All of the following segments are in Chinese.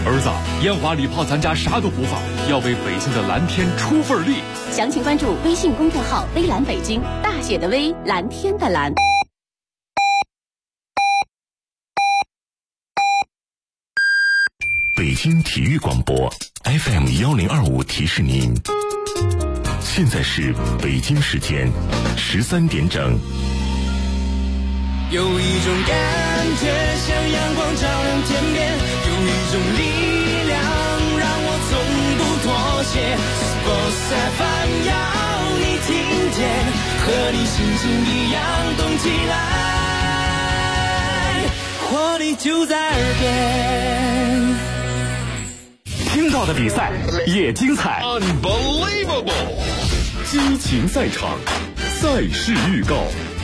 儿子，烟花礼炮咱家啥都不放，要为北京的蓝天出份力。 详情关注微信公众号微蓝北京，大写的微，蓝天的蓝。 北京体育广播 FM1025提示您，现在是北京时间13点整。 有一种感觉像阳光照亮天边，有一种力量让我从不妥协。Sports FM 要你听见，和你心情一样动起来，活力就在耳边。 听到的比赛也精彩 Unbelievable， 激情赛场，赛事预告。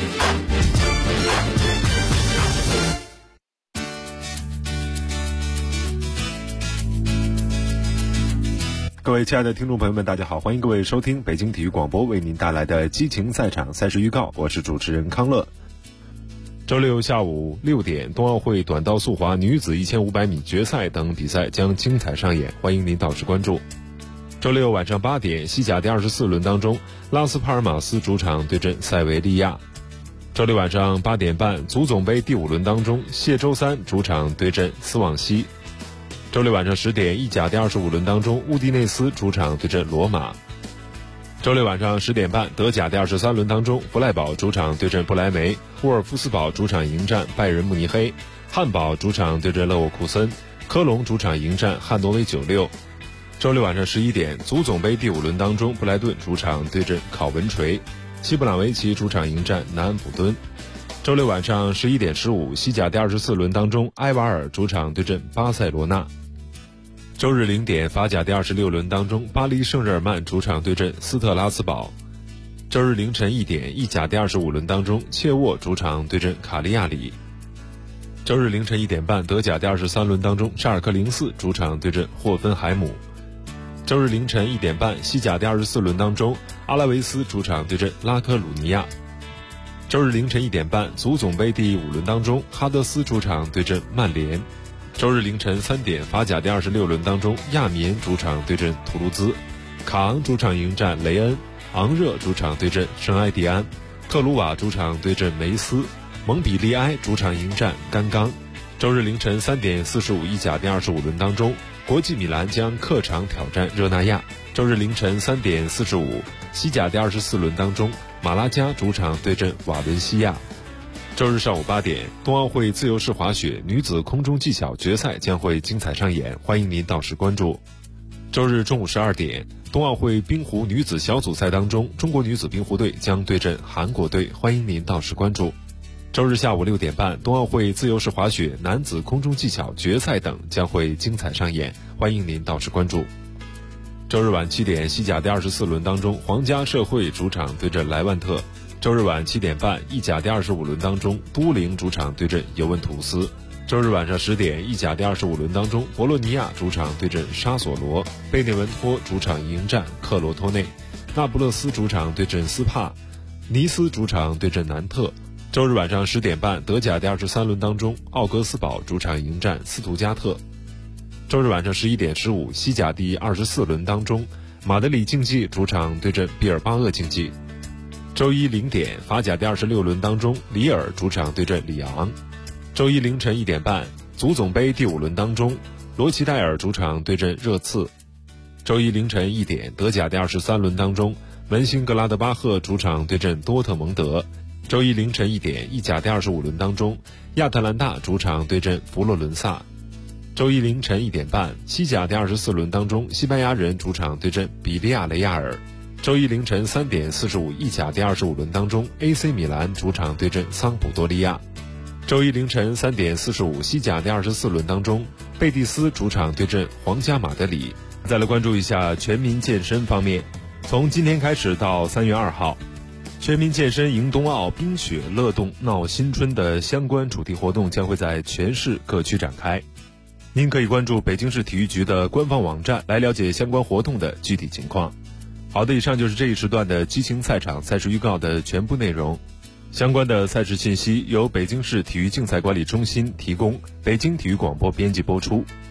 各位亲爱的听众朋友们，大家好，欢迎各位收听北京体育广播为您带来的激情赛场赛事预告，我是主持人康乐。周六下午6点，冬奥会短道速滑女子1500米决赛等比赛将精彩上演，欢迎您到时关注。周六晚上8点，西甲第24轮当中，拉斯帕尔马斯主场对阵塞维利亚。周六晚上8点半，足总杯第5轮当中，谢周三主场对阵斯旺西。周六晚上10点，意甲第25轮当中，乌迪内斯主场对阵罗马。周六晚上10点半，德甲第23轮当中，弗赖堡主场对阵不莱梅，沃尔夫斯堡主场迎战拜仁慕尼黑，汉堡主场对阵勒沃库森，科隆主场迎战汉诺威96。周六晚上11点，足总杯第5轮当中，布莱顿主场对阵考文垂，西布朗维奇主场迎战南安普敦。周六晚上11点15，西甲第24轮当中，埃瓦尔主场对阵巴塞罗那。周日0点，法甲第26轮当中，巴黎圣日耳曼主场对阵斯特拉斯堡。周日凌晨1点，意甲第25轮当中，切沃主场对阵卡利亚里。周日凌晨1点半，德甲第23轮当中，沙尔克04主场对阵霍芬海姆。周日凌晨1点半，西甲第24轮当中，阿拉维斯主场对阵拉科鲁尼亚。周日凌晨1点半，足总杯第5轮当中，哈德斯主场对阵曼联。周日凌晨3点，法甲第26轮当中，亚米恩主场对阵图卢兹，卡昂主场迎战雷恩，昂热主场对阵圣埃蒂安，特鲁瓦主场对阵梅斯，蒙彼利埃主场迎战甘冈。周日凌晨3点45，意甲第25轮当中，国际米兰将客场挑战热那亚。周日凌晨3点45，西甲第24轮当中，马拉加主场对阵瓦伦西亚。周日上午8点，冬奥会自由式滑雪女子空中技巧决赛将会精彩上演，欢迎您到时关注。周日中午12点，冬奥会冰壶女子小组赛当中，中国女子冰壶队将对阵韩国队，欢迎您到时关注。周日下午6点半，冬奥会自由式滑雪男子空中技巧决赛等将会精彩上演，欢迎您到时关注。周日晚7点，西甲第24轮当中，皇家社会主场对阵莱万特。周日晚7点半，意甲第25轮当中，都灵主场对阵尤文图斯。周日晚上10点，意甲第25轮当中，博洛尼亚主场对阵沙索罗，贝内文托主场迎战克罗托内，那不勒斯主场对阵斯帕，尼斯主场对阵南特。周日晚上10点半，德甲第23轮当中，奥格斯堡主场迎战斯图加特。周日晚上11点15，西甲第24轮当中，马德里竞技主场对阵毕尔巴鄂竞技。周一0点，法甲第26轮当中，里尔主场对阵里昂。周一凌晨1点半，足总杯第5轮当中，罗齐代尔主场对阵热刺。周一凌晨1点，德甲第23轮当中，门兴格拉德巴赫主场对阵多特蒙德。周一凌晨1点，意甲第25轮当中，亚特兰大主场对阵佛罗伦萨。周一凌晨1点半，西甲第24轮当中，西班牙人主场对阵比利亚雷亚尔。周一凌晨3点45，意甲第25轮当中 AC 米兰主场对阵桑普多利亚。周一凌晨3点45，西甲第24轮当中，贝蒂斯主场对阵皇家马德里。再来关注一下全民健身方面，从今天开始到3月2号，全民健身迎冬奥，冰雪乐动闹新春的相关主题活动将会在全市各区展开。您可以关注北京市体育局的官方网站来了解相关活动的具体情况。好的，以上就是这一时段的激情赛场赛事预告的全部内容。相关的赛事信息由北京市体育竞赛管理中心提供，北京体育广播编辑播出。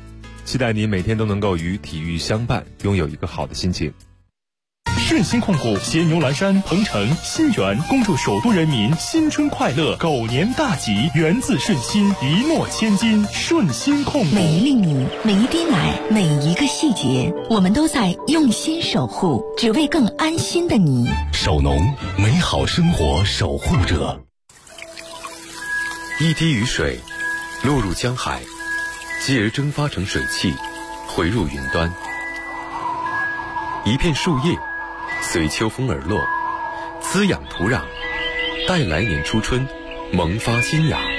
期待你每天都能够与体育相伴，拥有一个好的心情。 顺心控股携牛栏山、鹏城、新源恭祝首都人民新春快乐，狗年大吉，源自顺心，一诺千金。顺心控股， 每一粒米，每一滴奶，每一个细节，我们都在用心守护，只为更安心的你。 守农，美好生活守护者。一滴雨水落入江海，继而蒸发成水汽，回入云端。一片树叶随秋风而落，滋养土壤，待来年初春萌发新芽。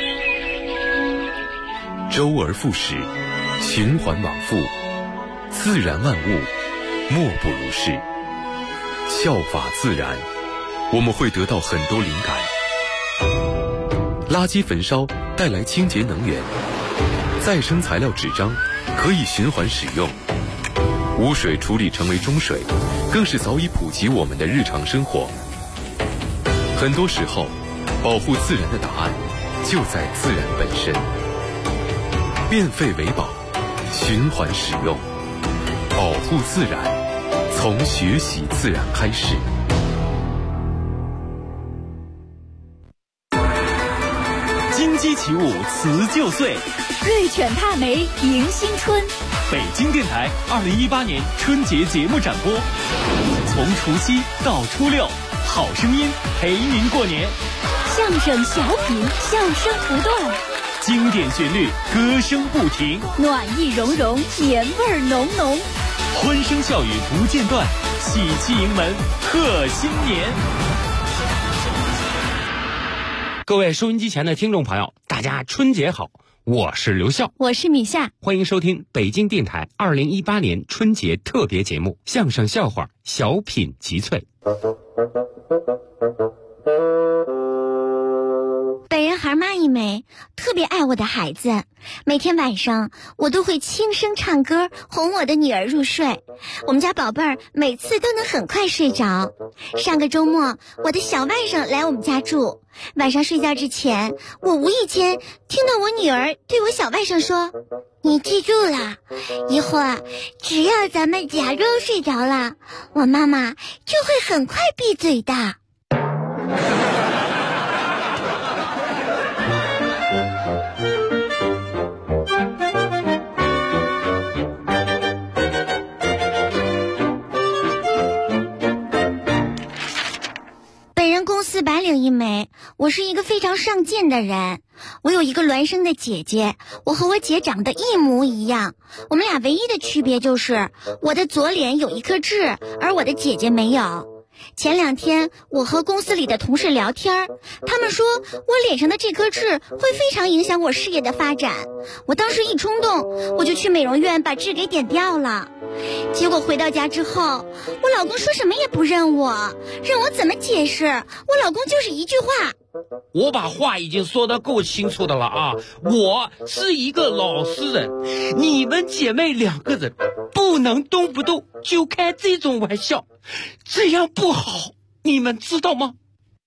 周而复始，循环往复，自然万物莫不如是。效法自然，我们会得到很多灵感。垃圾焚烧带来清洁能源，再生材料纸张可以循环使用，污水处理成为中水，更是早已普及我们的日常生活。很多时候，保护自然的答案就在自然本身。变废为宝，循环使用，保护自然，从学习自然开始。 金鸡起舞辞旧岁， 瑞犬踏梅迎新春。 北京电台2018年春节节目展播，从除夕到初六，好声音陪您过年。 相声小品，笑声不断， 经典旋律，歌声不停， 暖意融融，年味儿浓浓， 欢声笑语不间断，喜气迎门贺新年。各位收音机前的听众朋友，大家春节好，我是刘笑， 我是米夏， 欢迎收听北京电台2018年春节特别节目《相声笑话小品集萃》。 本人孩妈一枚，特别爱我的孩子，每天晚上我都会轻声唱歌哄我的女儿入睡。我们家宝贝儿每次都能很快睡着。上个周末，我的小外甥来我们家住，晚上睡觉之前，我无意间听到我女儿对我小外甥说：“你记住了，以后啊，只要咱们假装睡着了，我妈妈就会很快闭嘴的。”公司白领一枚，我是一个非常上进的人。我有一个孪生的姐姐，我和我姐长得一模一样，我们俩唯一的区别就是我的左脸有一颗痣，而我的姐姐没有。前2天我和公司里的同事聊天，他们说我脸上的这颗痣会非常影响我事业的发展。我当时一冲动，我就去美容院把痣给点掉了。结果回到家之后，我老公说什么也不认我，让我怎么解释，我老公就是一句话： 我把话已经说得够清楚的了啊！我是一个老实人，你们姐妹2个人不能动不动就开这种玩笑，这样不好，你们知道吗？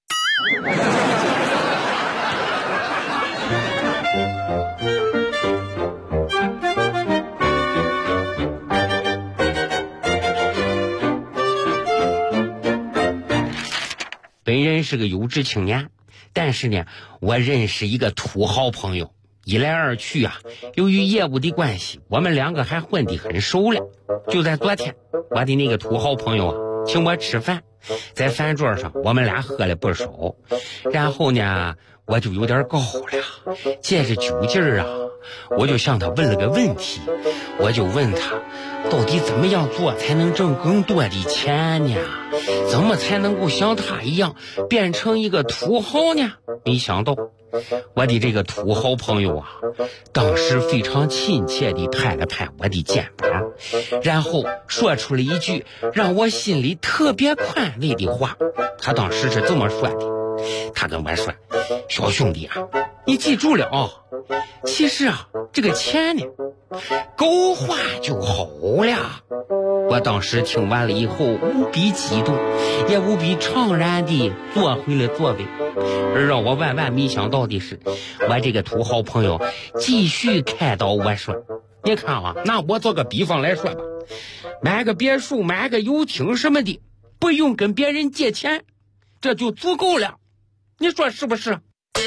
本人是个有志青年，但是呢，我认识一个土豪朋友，一来二去啊，由于业务的关系，我们2个还混得很熟了。就在昨天，我的那个土豪朋友啊，请我吃饭，在饭桌上我们俩喝了不少，然后呢，我就有点高了，借着酒劲儿啊，我就向他问了个问题，我就问他，到底怎么样做才能挣更多的钱呢？怎么才能够像他一样变成一个土豪呢？没想到我的这个土豪朋友啊，当时非常亲切地拍了拍我的肩膀，然后说出了一句让我心里特别宽慰的话。他当时是这么说的，他跟我说：“小兄弟啊，你记住了啊，其实啊，这个钱呢，够花就好了。”我当时听完了以后无比激动，也无比怅然地坐回了座位。而让我万万没想到的是，我这个土豪朋友继续开导我说：“ 你看啊，拿我做个比方来说吧，买个别墅，买个游艇什么的，不用跟别人借钱，这就足够了。你说是不是？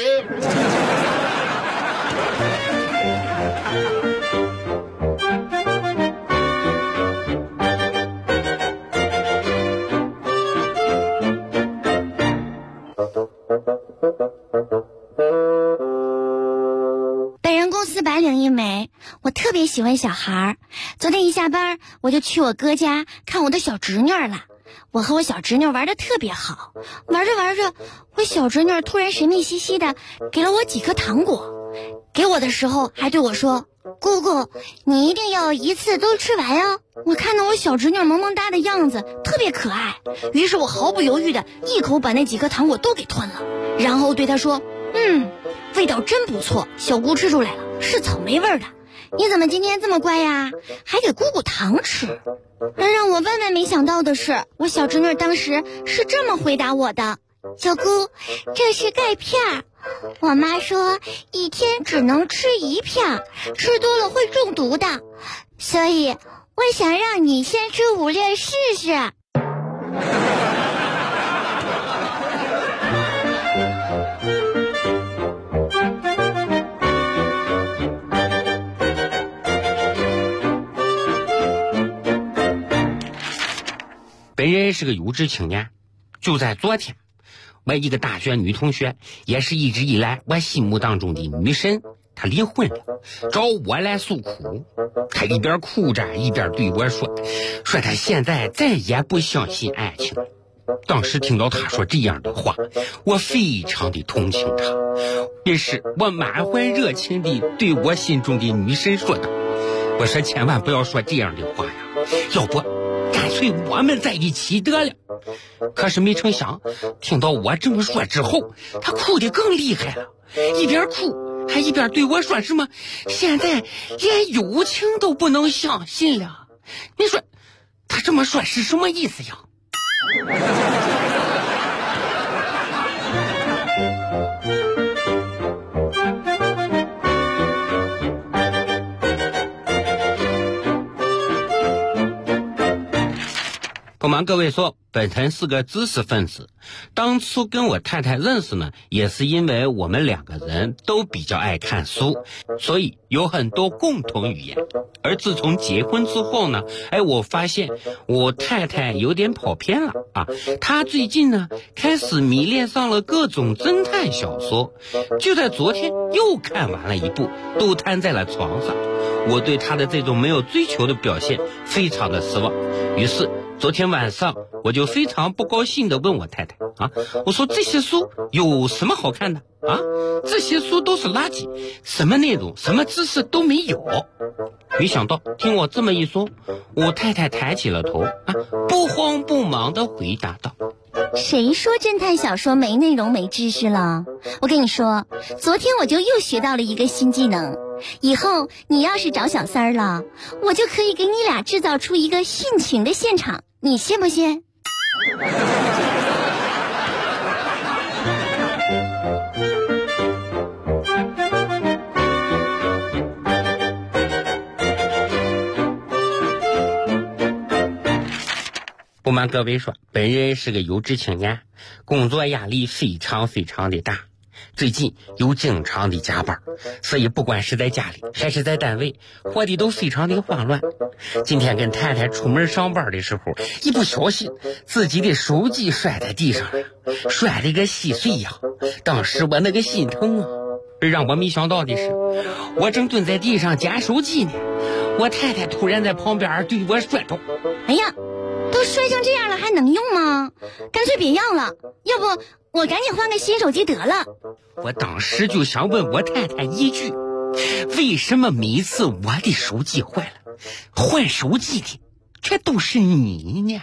本人公司白领一枚，我特别喜欢小孩。昨天一下班，我就去我哥家看我的小侄女了。我和我小侄女玩得特别好，玩着玩着，我小侄女突然神秘兮兮的给了我几颗糖果，给我的时候还对我说：“姑姑，你一定要一次都吃完哦。”我看到我小侄女萌萌哒的样子特别可爱，于是我毫不犹豫的一口把那几颗糖果都给吞了，然后对她说：“味道真不错，小姑吃出来了，是草莓味的。你怎么今天这么乖呀？还给姑姑糖吃？”而让我万万没想到的是，我小侄女当时是这么回答我的：“小姑，这是钙片儿，我妈说一天只能吃1片，吃多了会中毒的，所以我想让你先吃5粒试试。” 本人是个有志青年，就在昨天，我一个大学女同学，也是一直以来我心目当中的女神，她离婚了，找我来诉苦。她一边哭着一边对我说她现在再也不相信爱情。当时听到她说这样的话，我非常的同情她，于是我满怀热情地对我心中的女神说道：“我说千万不要说这样的话呀，要不干脆我们在一起得了。”可是没成想，听到我这么说之后，她哭得更厉害了，一边哭还一边对我说什么现在连友情都不能相信了。你说她这么说是什么意思呀？不瞒各位说，本人是个知识分子。当初跟我太太认识呢，也是因为我们2个人都比较爱看书，所以有很多共同语言。而自从结婚之后呢，我发现我太太有点跑偏了啊。她最近呢开始迷恋上了各种侦探小说，就在昨天又看完了一部，都瘫在了床上。我对她的这种没有追求的表现非常的失望，于是昨天晚上我就非常不高兴地问我太太啊，我说这些书有什么好看的啊？这些书都是垃圾，什么内容什么知识都没有。没想到听我这么一说，我太太抬起了头啊，不慌不忙地回答道：“ 谁说侦探小说没内容没知识了？我跟你说，昨天我就又学到了一个新技能，以后你要是找小三儿了，我就可以给你俩制造出一个殉情的现场，你信不信？” 不瞒各位说，本人是个有志青年，工作压力非常非常的大，最近有经常的加班，所以不管是在家里还是在单位，活得都非常的慌乱。今天跟太太出门上班的时候，一不小心自己的手机摔在地上了，摔了个稀碎呀！当时我那个心疼啊！而让我没想到的是，我正蹲在地上捡手机呢，我太太突然在旁边对我说道：“ 哎呀，都摔成这样了还能用吗？干脆别要了，要不我赶紧换个新手机得了。” 我当时就想问我太太一句，为什么每次我的手机坏了，换手机的却都是你呢？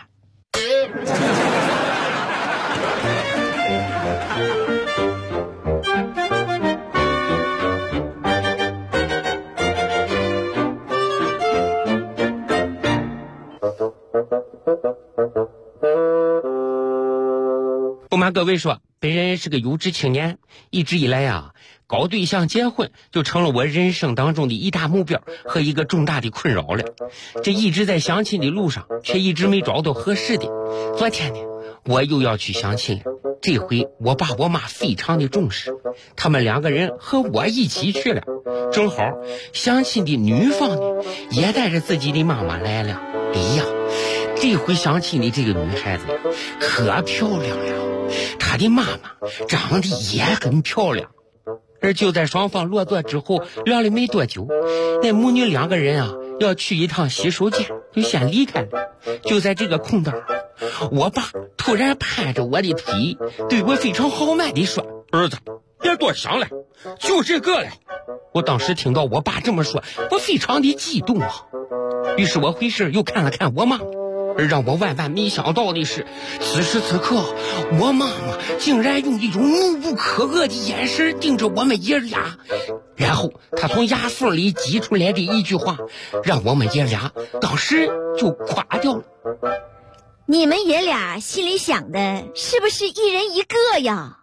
不瞒各位说， 本人是个有志青年，一直以来啊，搞对象结婚就成了我人生当中的一大目标和一个重大的困扰了。这一直在相亲的路上，却一直没找到合适的。昨天呢，我又要去相亲了。这回我爸我妈非常的重视，他们2个人和我一起去了。正好相亲的女方呢也带着自己的妈妈来了。哎呀，这回相亲的这个女孩子可漂亮了，她的妈妈长得也很漂亮。而就在双方落座之后，聊了没多久，那母女2个人啊要去一趟洗手间，就先离开了。就在这个空档，我爸突然拍着我的腿，对我非常豪迈地说：“儿子，别多想了，就这个了。”我当时听到我爸这么说，我非常的激动啊。于是我回身又看了看我妈，而让我万万没想到的是，此时此刻我妈妈竟然用一种怒不可遏的眼神盯着我们爷俩，然后她从牙缝里挤出来的一句话，让我们爷俩当时就垮掉了。 你们爷俩心里想的是不是一人一个呀？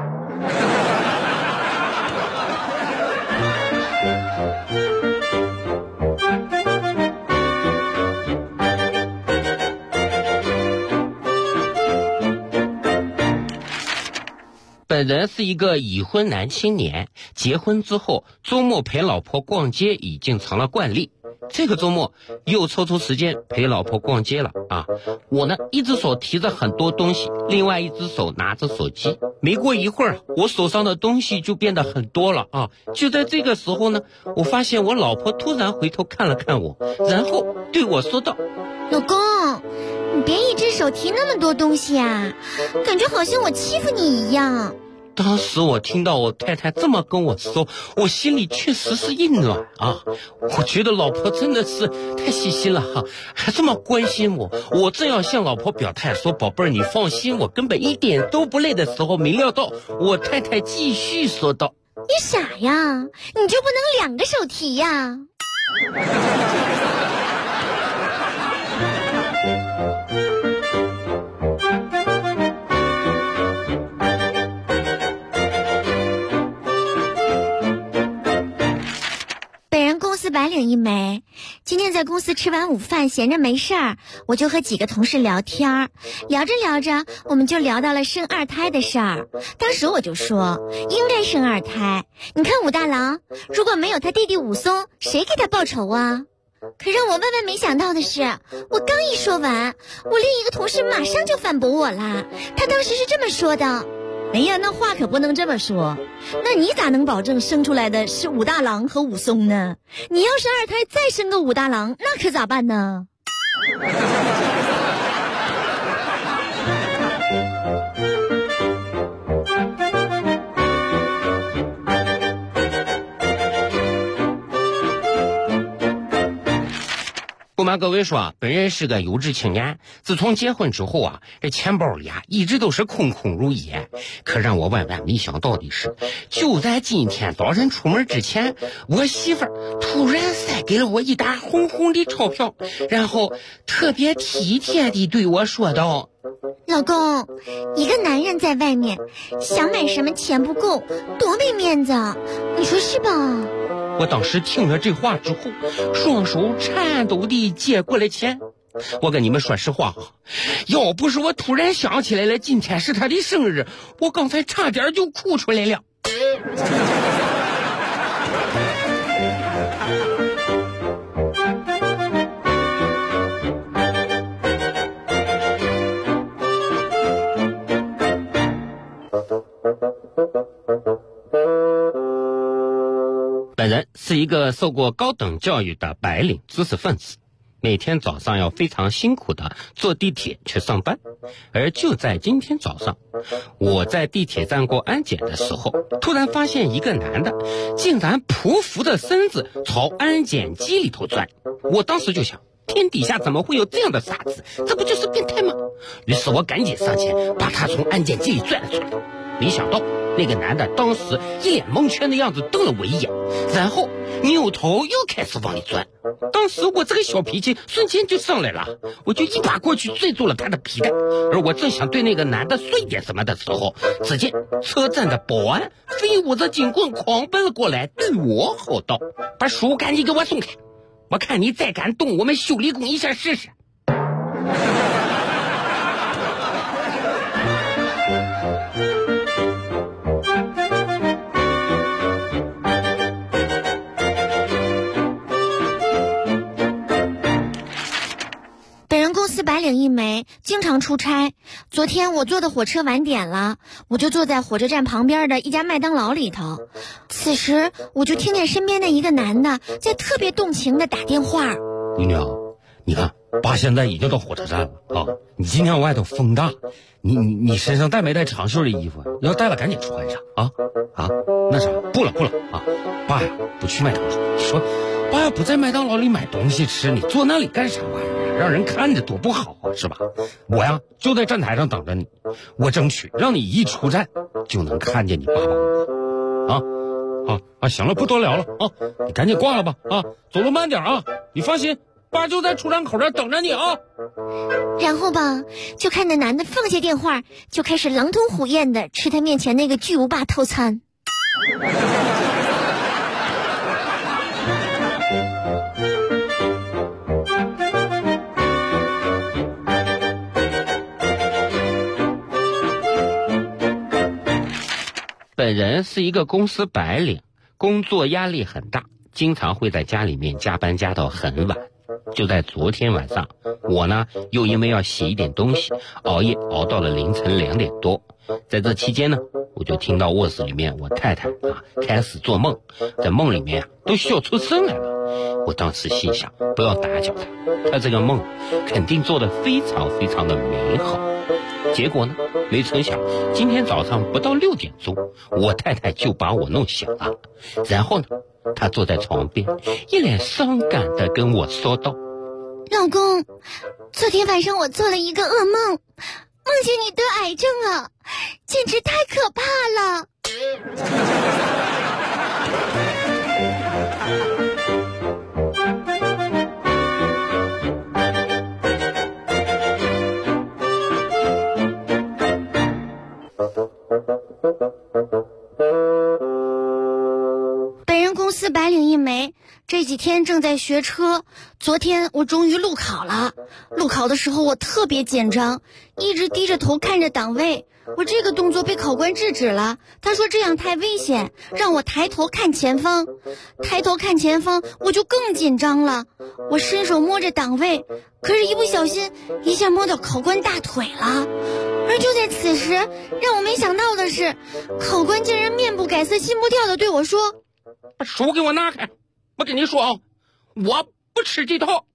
本人是一个已婚男青年，结婚之后周末陪老婆逛街已经成了惯例。这个周末又抽出时间陪老婆逛街了啊！我呢，一只手提着很多东西，另外一只手拿着手机。没过一会儿，我手上的东西就变得很多了啊！就在这个时候呢，我发现我老婆突然回头看了看我，然后对我说道：“ 老公，你别一只手提那么多东西啊，感觉好像我欺负你一样。” 当时我听到我太太这么跟我说，我心里确实是一暖啊！我觉得老婆真的是太细心了哈，还这么关心我。我正要向老婆表态说：“宝贝儿，你放心，我根本一点都不累”的时候，没料到我太太继续说道：“ 你傻呀，你就不能2个手提呀？”白领一枚，今天在公司吃完午饭，闲着没事儿，我就和几个同事聊天，聊着聊着，我们就聊到了生2胎的事儿。当时我就说，应该生2胎。你看武大郎，如果没有他弟弟武松，谁给他报仇啊？可让我万万没想到的是，我刚一说完，我另一个同事马上就反驳我了。他当时是这么说的：“哎呀，那话可不能这么说。那你咋能保证生出来的是武大郎和武松呢？你要是2胎再生个武大郎，那可咋办呢？” 不瞒各位说，本人是个有志青年，自从结婚之后啊，这钱包里啊一直都是空空如也。可让我万万没想到的是，就在今天早晨出门之前，我媳妇儿突然塞给了我一沓红红的钞票，然后特别体贴地对我说道：“ 老公，一个男人在外面想买什么钱不够，多没面子，你说是吧？” 我当时听了这话之后，双手颤抖地接过了钱。我跟你们说实话，要不是我突然想起来了今天是他的生日，我刚才差点就哭出来了。本人是一个受过高等教育的白领知识分子，每天早上要非常辛苦的坐地铁去上班。而就在今天早上，我在地铁站过安检的时候，突然发现一个男的竟然匍匐着身子朝安检机里头钻。我当时就想，天底下怎么会有这样的傻子，这不就是变态吗？于是我赶紧上前把他从安检机里拽了出来。没想到那个男的当时一脸蒙圈的样子瞪了我一眼，然后扭头又开始往里钻。当时我这个小脾气瞬间就上来了，我就一把过去拽住了他的皮带。而我正想对那个男的说一点什么的时候，只见车站的保安飞舞着警棍狂奔了过来，对我吼道：“把书赶紧给我松开，我看你再敢动我们修理工一下试试。” 白领一枚，经常出差。昨天我坐的火车晚点了，我就坐在火车站旁边的一家麦当劳里头。此时我就听见身边的一个男的在特别动情的打电话。 姑娘，你看爸现在已经到火车站了啊！你今天外头风大，你身上带没带长袖的衣服？要带了赶紧穿上啊！那啥，不了啊！爸呀，不去麦当劳。说爸呀，不在麦当劳里买东西吃，你坐那里干啥玩意儿？让人看着多不好啊，是吧？我呀就在站台上等着你，我争取让你一出站就能看见你爸爸我啊！行了，不多聊了啊，你赶紧挂了吧啊！走路慢点啊！你放心，爸就在出站口这等着你啊！ 然后吧，就看那男的放下电话，就开始狼吞虎咽的吃他面前那个巨无霸套餐。 本人是一个公司白领，工作压力很大，经常会在家里面加班加到很晚。就在昨天晚上，我呢又因为要洗一点东西，熬夜熬到了凌晨2点多。在这期间呢，我就听到卧室里面我太太开始做梦，在梦里面都笑出声来了。我当时心想，不要打搅她这个梦肯定做得非常非常的美好。结果呢，没成想今天早上不到6点钟，我太太就把我弄醒了。然后呢，她坐在床边，一脸伤感地跟我说道：“ 老公，昨天晚上我做了一个噩梦，梦见你得癌症了，简直太可怕了。”本人公司白领一枚，这几天正在学车。昨天我终于路考了，路考的时候我特别紧张，一直低着头看着档位。我这个动作被考官制止了，他说这样太危险，让我抬头看前方。抬头看前方，我就更紧张了。我伸手摸着档位，可是一不小心一下摸到考官大腿了。而就在此时，让我没想到的是，考官竟然面不改色心不跳的对我说：“ 把手给我拿开！我跟你说啊，我不吃这套。”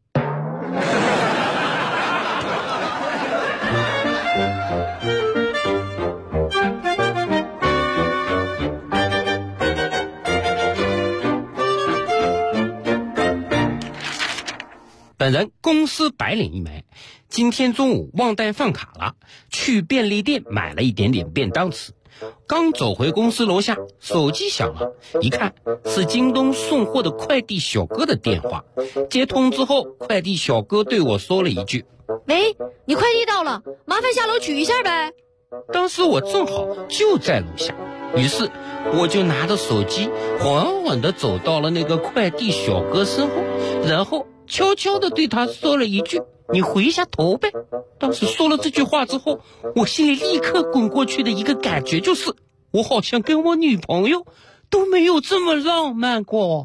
本人公司白领一枚，今天中午忘带饭卡了，去便利店买了一点点便当吃。刚走回公司楼下，手机响了，一看是京东送货的快递小哥的电话。接通之后，快递小哥对我说了一句：“ 喂，你快递到了，麻烦下楼取一下呗。” 当时我正好就在楼下，于是我就拿着手机缓缓地走到了那个快递小哥身后，然后悄悄地对他说了一句：“你回一下头呗。”当时说了这句话之后，我心里立刻滚过去的一个感觉就是，我好像跟我女朋友都没有这么浪漫过。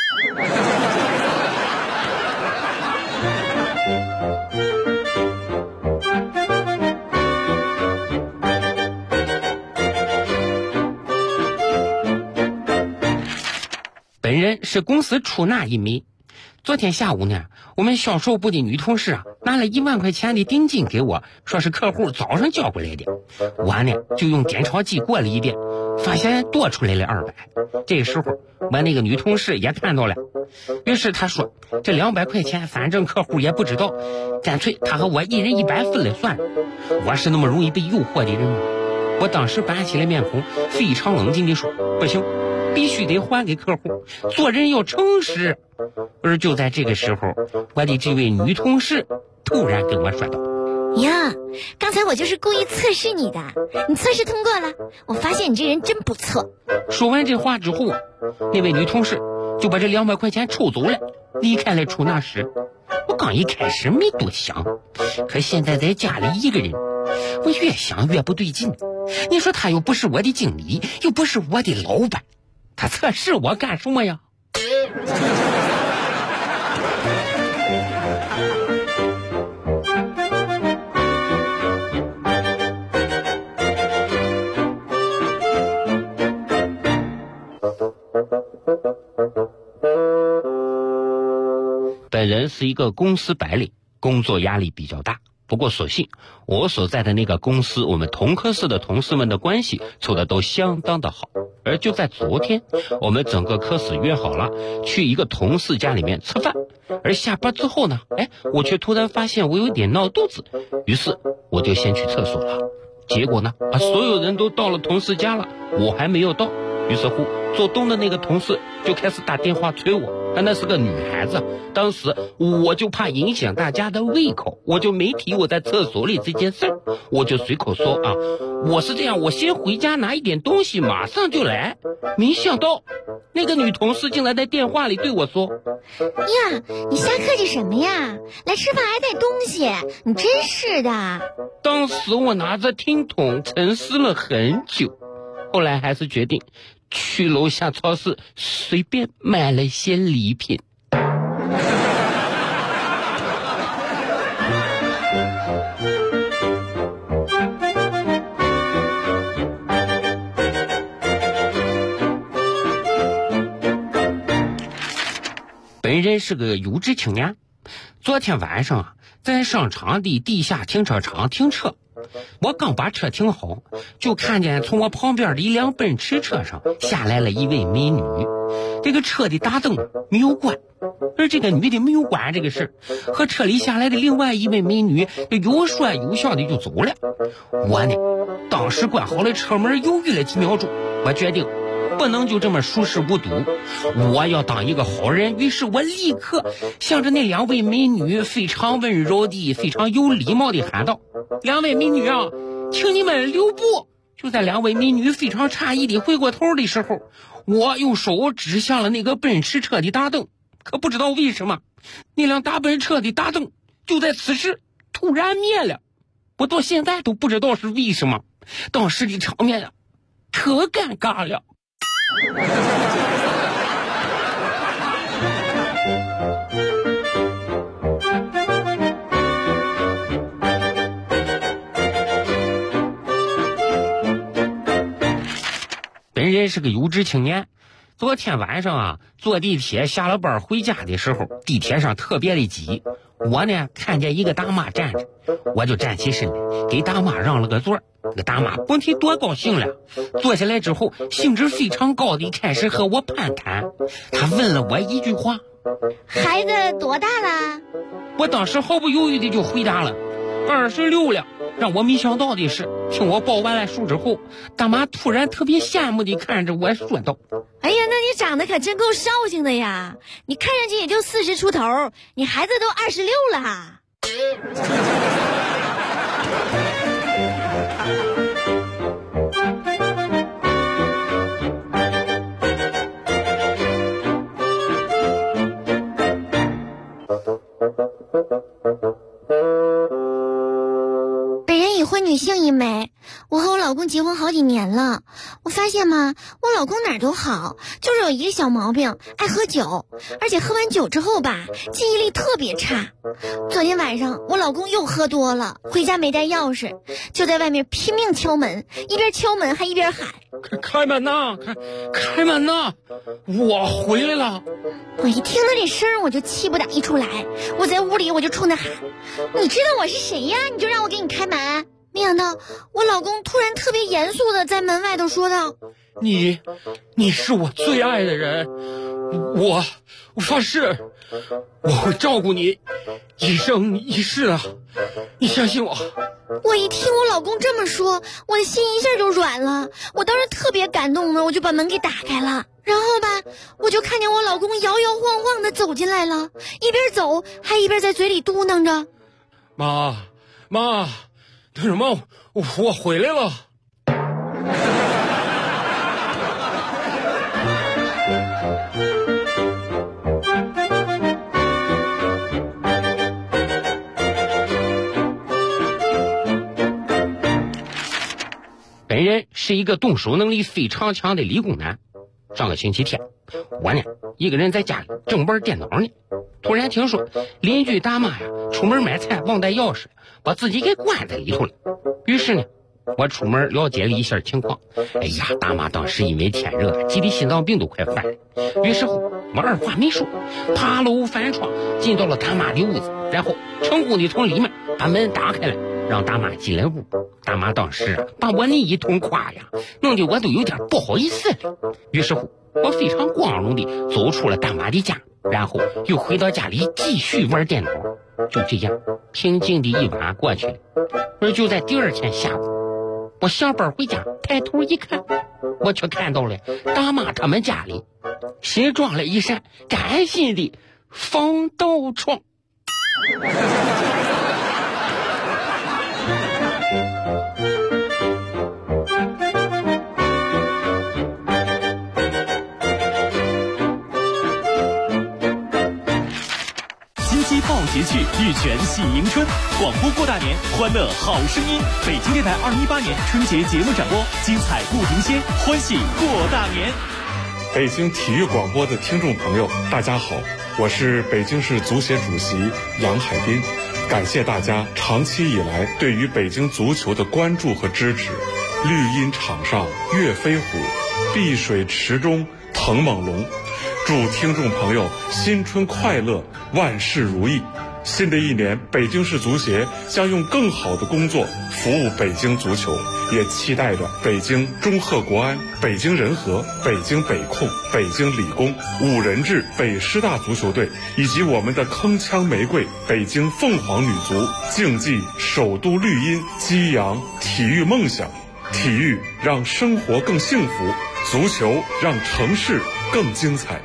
本人是公司出纳一名。昨天下午呢，我们销售部的女同事拿了1万块钱的定金给我，说是客户早上交过来的。我呢就用点钞机过了一遍，发现多出来了200。这时候我那个女同事也看到了，于是她说这200块钱反正客户也不知道，干脆她和我1人100分了算了。我是那么容易被诱惑的人吗？ 我当时板起了面孔，非常冷静地说：“不行，必须得还给客户，做人要诚实。”而就在这个时候，我的这位女同事突然跟我说道：“ 呀，刚才我就是故意测试你的，你测试通过了，我发现你这人真不错。” 说完这话之后，那位女同事就把这200块钱抽走了，离开了出纳室。我刚一开始没多想，可现在在家里一个人，我越想越不对劲。你说他又不是我的经理，又不是我的老板，他测试我干什么呀？本人是一个公司白领，工作压力比较大。不过所幸我所在的那个公司，我们同科室的同事们的关系处得都相当的好。而就在昨天，我们整个科室约好了去一个同事家里面吃饭。而下班之后呢，我却突然发现我有点闹肚子，于是我就先去厕所了。结果呢，所有人都到了同事家了，我还没有到。于是乎，做东的那个同事就开始打电话催我，那是个女孩子。当时我就怕影响大家的胃口，我就没提我在厕所里这件事儿，我就随口说我是这样，我先回家拿一点东西，马上就来。没想到那个女同事竟然在电话里对我说：“ 呀，你瞎客气什么呀？来吃饭还带东西，你真是的。” 当时我拿着听筒沉思了很久，后来还是决定去楼下超市随便买了些礼品。本人是个有志青年，昨天晚上在商场的地下停车场停车，我刚把车停好，就看见从我旁边的一辆奔驰车上下来了一位美女。这个车的大灯没有关，而这个女的没有关这个事和车里下来的另外一位美女有说有笑的就走了。我呢，当时关好了车门，犹豫了几秒钟，我决定不能就这么熟视无睹，我要当一个好人。于是我立刻向着那两位美女非常温柔的、非常有礼貌的喊道：“两位美女啊，请你们留步！”就在两位美女非常诧异的回过头的时候，我用手指向了那个奔驰车的大灯，可不知道为什么，那辆大奔车的大灯就在此时突然灭了。我到现在都不知道是为什么，当时的场面啊，可尴尬了。本人是个有志青年，昨天晚上啊，坐地铁下了班回家的时候，地铁上特别的挤，我呢看见一个大妈站着，我就站起身来给大妈让了个座。这个大妈甭提多高兴了，坐下来之后兴致非常高的开始和我攀谈。她问了我一句话：“ 孩子多大了？” 我当时毫不犹豫的就回答了：“26了。”让我没想到的是，听我报完了数之后，大妈突然特别羡慕地看着我说道：“ 哎呀，那你长得可真够绍兴的呀！你看上去也就40出头，你孩子都26了。”已婚女性一枚，我和我老公结婚好几年了。我发现嘛，我老公哪儿都好，就是有一个小毛病，爱喝酒，而且喝完酒之后吧，记忆力特别差。昨天晚上我老公又喝多了，回家没带钥匙，就在外面拼命敲门，一边敲门还一边喊：“ 开门呐，开门呐，我回来了。” 我一听到这声我就气不打一处来，我在屋里我就冲他喊：“你知道我是谁呀？你就让我给你开门。”没想到我老公突然特别严肃的在门外头说道：“ 你是我最爱的人，我发誓我会照顾你一生一世啊，你相信我。 我一听我老公这么说，我的心一下就软了。我当时特别感动呢，我就把门给打开了。然后吧，我就看见我老公摇摇晃晃的走进来了，一边走还一边在嘴里嘟囔着：“ 妈，那什么，我回来了。”本人是一个动手能力非常强的理工男。上个星期天，我呢一个人在家里正玩电脑呢，突然听说邻居大妈呀出门买菜忘带钥匙，把自己给关在里头了。于是呢，我出门了解了一下情况。哎呀，大妈当时因为天热，急得心脏病都快犯了。于是乎，我二话没说，爬楼翻窗进到了大妈的屋子，然后成功的从里面把门打开了，让大妈进来屋。大妈当时啊把我那一通夸呀，弄得我都有点不好意思了。于是乎，我非常光荣地走出了大妈的家，然后又回到家里继续玩电脑。就这样，平静的一晚过去了。而就在第二天下午，我下班回家，抬头一看，我却看到了大妈他们家里新装了一扇崭新的防盗窗。 报捷趣，玉泉喜迎春，广播过大年，欢乐好声音。北京电台2018年春节节目展播，精彩不停歇，欢喜过大年。 北京体育广播的听众朋友，大家好，我是北京市足协主席杨海滨，感谢大家长期以来对于北京足球的关注和支持。绿茵场上跃飞虎，碧水池中腾猛龙。祝听众朋友新春快乐，万事如意。新的一年，北京市足协将用更好的工作服务北京足球，也期待着北京中赫国安、北京人和、北京北控、北京理工、五人制北师大足球队，以及我们的铿锵玫瑰北京凤凰女足，竞技首都绿茵，激扬体育梦想。体育让生活更幸福，足球让城市更精彩。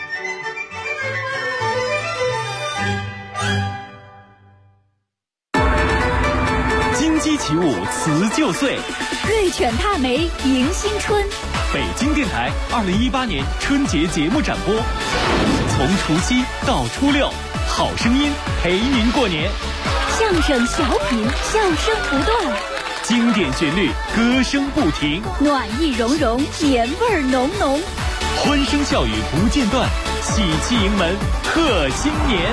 起舞辞旧岁， 瑞犬踏梅迎新春。 北京电台2018年春节节目展播，从除夕到初六，好声音陪您过年。 相声小品，笑声不断； 经典旋律，歌声不停； 暖意融融，年味浓浓； 欢声笑语不间断，喜气迎门贺新年。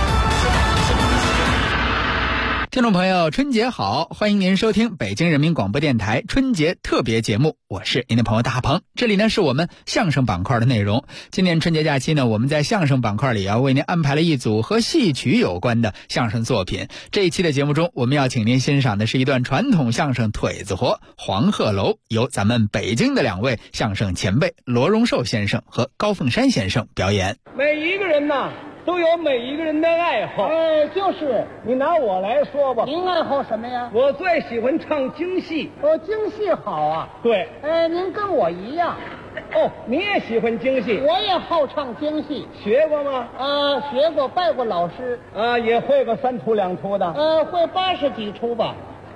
听众朋友，春节好，欢迎您收听北京人民广播电台春节特别节目，我是您的朋友大鹏。这里呢是我们相声板块的内容。今年春节假期呢，我们在相声板块里为您安排了一组和戏曲有关的相声作品。这一期的节目中，我们要请您欣赏的是一段传统相声腿子活《黄鹤楼》，由咱们北京的两位相声前辈罗荣寿先生和高凤山先生表演。 每一个人呢都有每一个人的爱好。就是你拿我来说吧，您爱好什么呀？我最喜欢唱京戏。京戏好啊。对。您跟我一样。你也喜欢京戏？我也好唱京戏。学过吗？学过，拜过老师。也会个3出2出的。会80几出吧。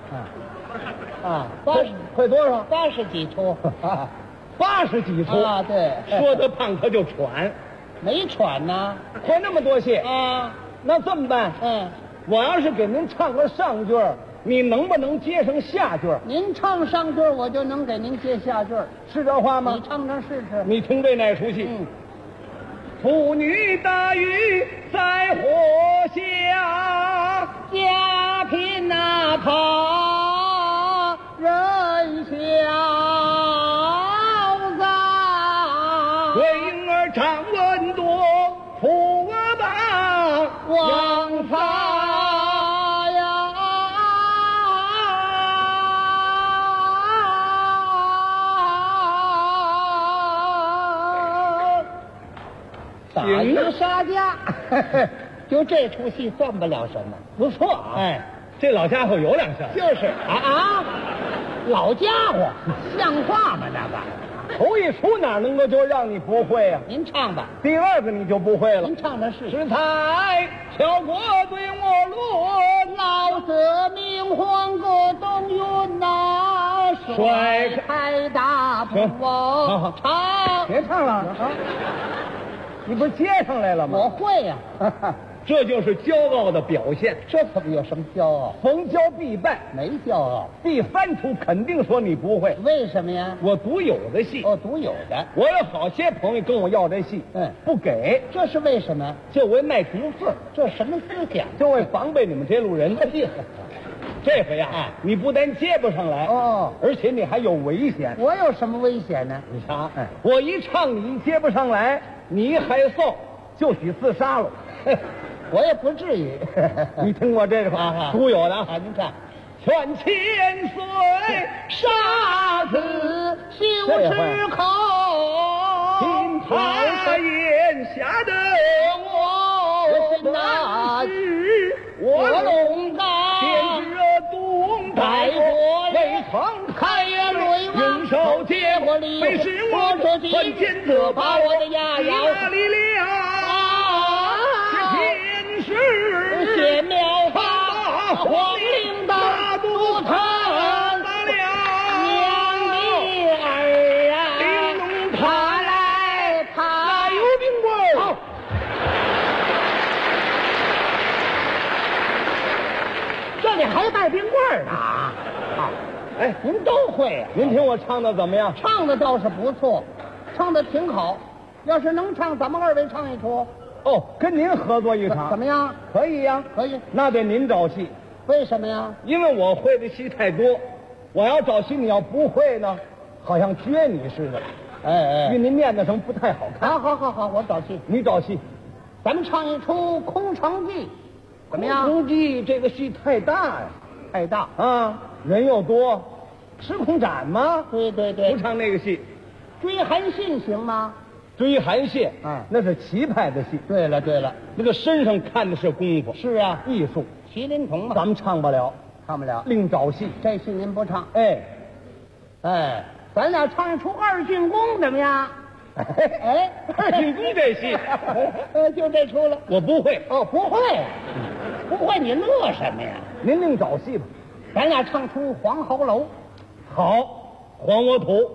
会多少？80几出。80几出啊？对。说得胖他就喘。没喘呢，会那么多戏啊？那这么办？我要是给您唱个上句儿，你能不能接上下句儿？您唱上句儿，我就能给您接下句儿，是这话吗？你唱唱试试。你听这哪出戏？妇女大雨在火下，家贫哪怕人小脏，为婴儿长问多，父把王法呀，打鱼杀家， 就这出戏算不了什么，不错啊。哎，这老家伙有两下。就是老家伙，像话吗？那个头一出哪能够就让你不会啊？您唱吧。第二个你就不会了。您唱的是。是才巧国对我论， 老色明黄阁东云呐， 甩开大步我唱。 别唱了啊！你不是接上来了吗？ 我会呀。 这就是骄傲的表现。 这可不有什么骄傲？ 逢骄必败， 没骄傲。 第三出肯定说你不会。 为什么呀？ 我独有的戏。 哦，独有的。 我有好些朋友跟我要这戏，不给。 这是为什么？ 就为卖图字。 这什么思想？ 就为防备你们这路人。这回呀，你不但接不上来而且你还有危险。 我有什么危险呢？ 你瞧，我一唱你接不上来，你一害臊就许自杀了。 我也不至于。 你听过这个吧？独有的啊， 您看， 劝千岁杀子休之口， 听他言吓得我那我龙岗便知东带过为曾开言雷王人手接我离非是我这很奸则把我的牙咬哪里了？天是显妙法皇陵大都城娘的儿啊， 玲珑他来他有冰棍儿。 这里还卖冰棍呢哎， 您都会啊？ 您听我唱的怎么样？ 唱的倒是不错，唱的挺好。要是能唱，咱们二位唱一出。 哦，跟您合作一场怎么样？ 可以呀， 可以。 那得您找戏。 为什么呀？ 因为我会的戏太多，我要找戏，你要不会呢，好像撅你似的。因为您面子上不太好看。 好，我找戏。 你找戏， 咱们唱一出《空城计》，怎么样？ 空城计这个戏太大呀， 太大啊，人又多，时空斩吗？ 对， 不唱那个戏。 追韩信行吗？ 追韩信，那是棋派的戏。 对了， 那个身上看的是功夫， 是啊， 艺术。 麒麟童嘛， 咱们唱不了，另找戏。 这戏您不唱？ 咱俩唱一出二进宫怎么样？二进宫这戏， 就这出了。 我不会。 哦，不会，不会，你乐什么呀？ 您另找戏吧。 咱俩唱出黄喉楼。 好，黄窝头，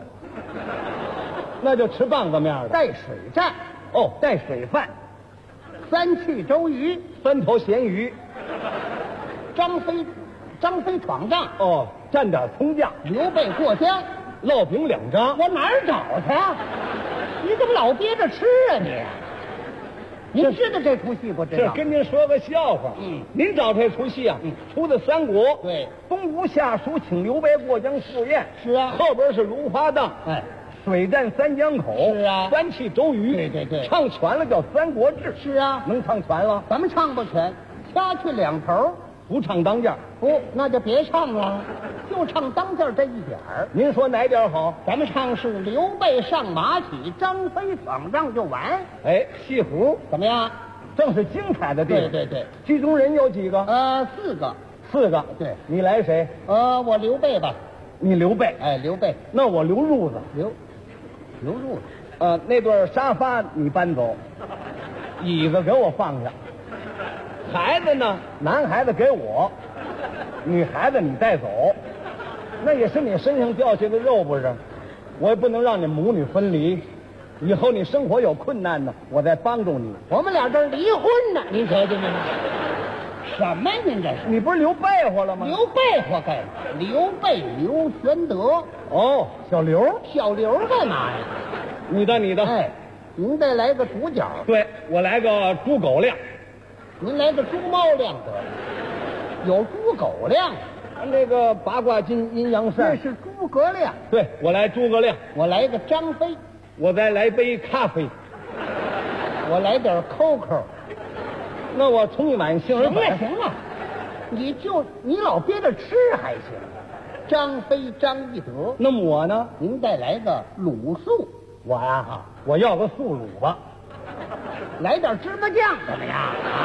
那就吃棒子面的。 带水战。 哦，带水饭。 三去周瑜， 三头咸鱼。 张飞闯帐。 哦，蘸点葱酱。 刘备过江， 烙饼2张。 我哪儿找去？你怎么老憋着吃啊你？您知道这出戏不知道？ 这跟您说个笑话。您找这出戏啊，出的三国。 对， 东吴下属请刘备过江赴宴。 是啊， 后边是芦花荡。水战三江口。 是啊， 三气周瑜。 对， 唱全了叫《三国志》。 是啊， 能唱全了？ 咱们唱不全，掐去2头， 不唱当间。 不，那就别唱了，就唱当间这一点儿。 您说哪点好？ 咱们唱是刘备上马起，张飞闯帐就完。 戏胡怎么样？ 正是精彩的地方。 对， 剧中人有几个 ？4个。 4个。 对， 你来谁？ 我刘备吧。 你刘备？ 刘备。 那我刘褥子。 刘褥子。 那段沙发你搬走，椅子给我放下。孩子呢？男孩子给我，女孩子你带走。那也是你身上掉下的肉不是？我也不能让你母女分离。以后你生活有困难呢，我再帮助你。 我们俩这离婚呢，您瞧见没有？什么？您这是？ 你不是刘备火了吗？ 刘备火干嘛？刘备刘玄德。 哦，小刘干嘛呀？ 你的。 您再来个主角。 对，我来个猪狗亮。 您来个猪猫亮得了。有猪狗亮。 那个八卦金阴阳扇。 这是诸葛亮。 对，我来诸葛亮。 我来个张飞。 我再来杯咖啡。 我来点 COCO。 那我冲一碗杏仁粉。 行了，你老憋着吃还行。张飞张翼德。 那么我呢？ 您再来个鲁肃。 我呀，我要个素卤吧。 来点芝麻酱怎么样？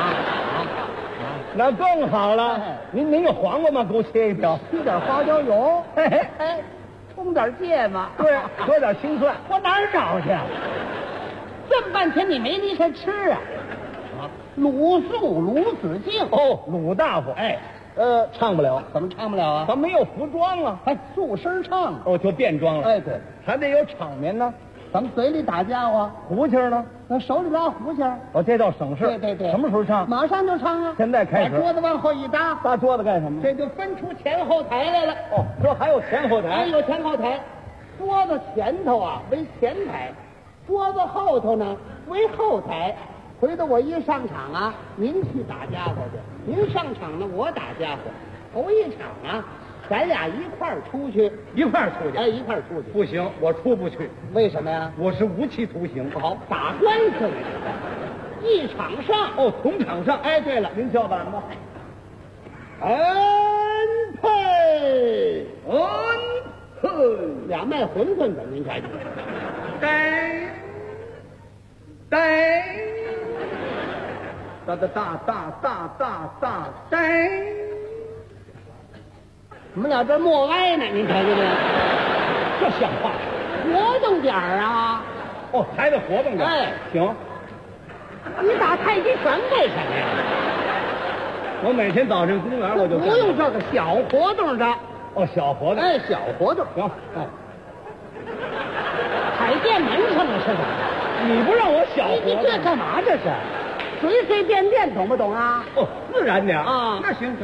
那更好了。您有黄瓜吗？给我切一条。 滴点花椒油，冲点芥末， 对，搁点青蒜。 我哪儿找去？这么半天你没离开吃啊？鲁肃、鲁子敬。 哦，鲁大夫。唱不了。 怎么唱不了啊？ 咱没有服装啊。 素身唱。 哦，就变装了。 对， 还得有场面呢。 咱们嘴里打家伙， 胡琴呢？ 那手里拉胡琴。 哦，这叫省事。 对。 什么时候唱？ 马上就唱啊！ 现在开始。 把桌子往后一搭。 搭桌子干什么？ 这就分出前后台来了。 哦，这还有前后台？ 有前后台。桌子前头啊为前台，桌子后头呢为后台。回头我一上场啊，您去打家伙去；您上场呢，我打家伙。头一场啊，咱俩一块儿出去。 一块儿出去？ 一块儿出去。 不行，我出不去。 为什么呀？ 我是无期徒刑。 好，打官司一场上。 哦，同场上。 对了， 您叫板吧。 安配，俩卖馄饨的，您看见？我们俩这默哀呢，您看见没有？ 这像话？ 活动点儿啊！ 哦，还得活动点。行。 你打太极拳干什么呀？ 我每天早上公园我就不用这个小活动的。 哦，小活动。 小活动。 行。 踩电门上了是怎么？ 你不让我小活动？ 你这干嘛这是？随随便便，懂不懂啊？ 哦，自然点啊。 那行。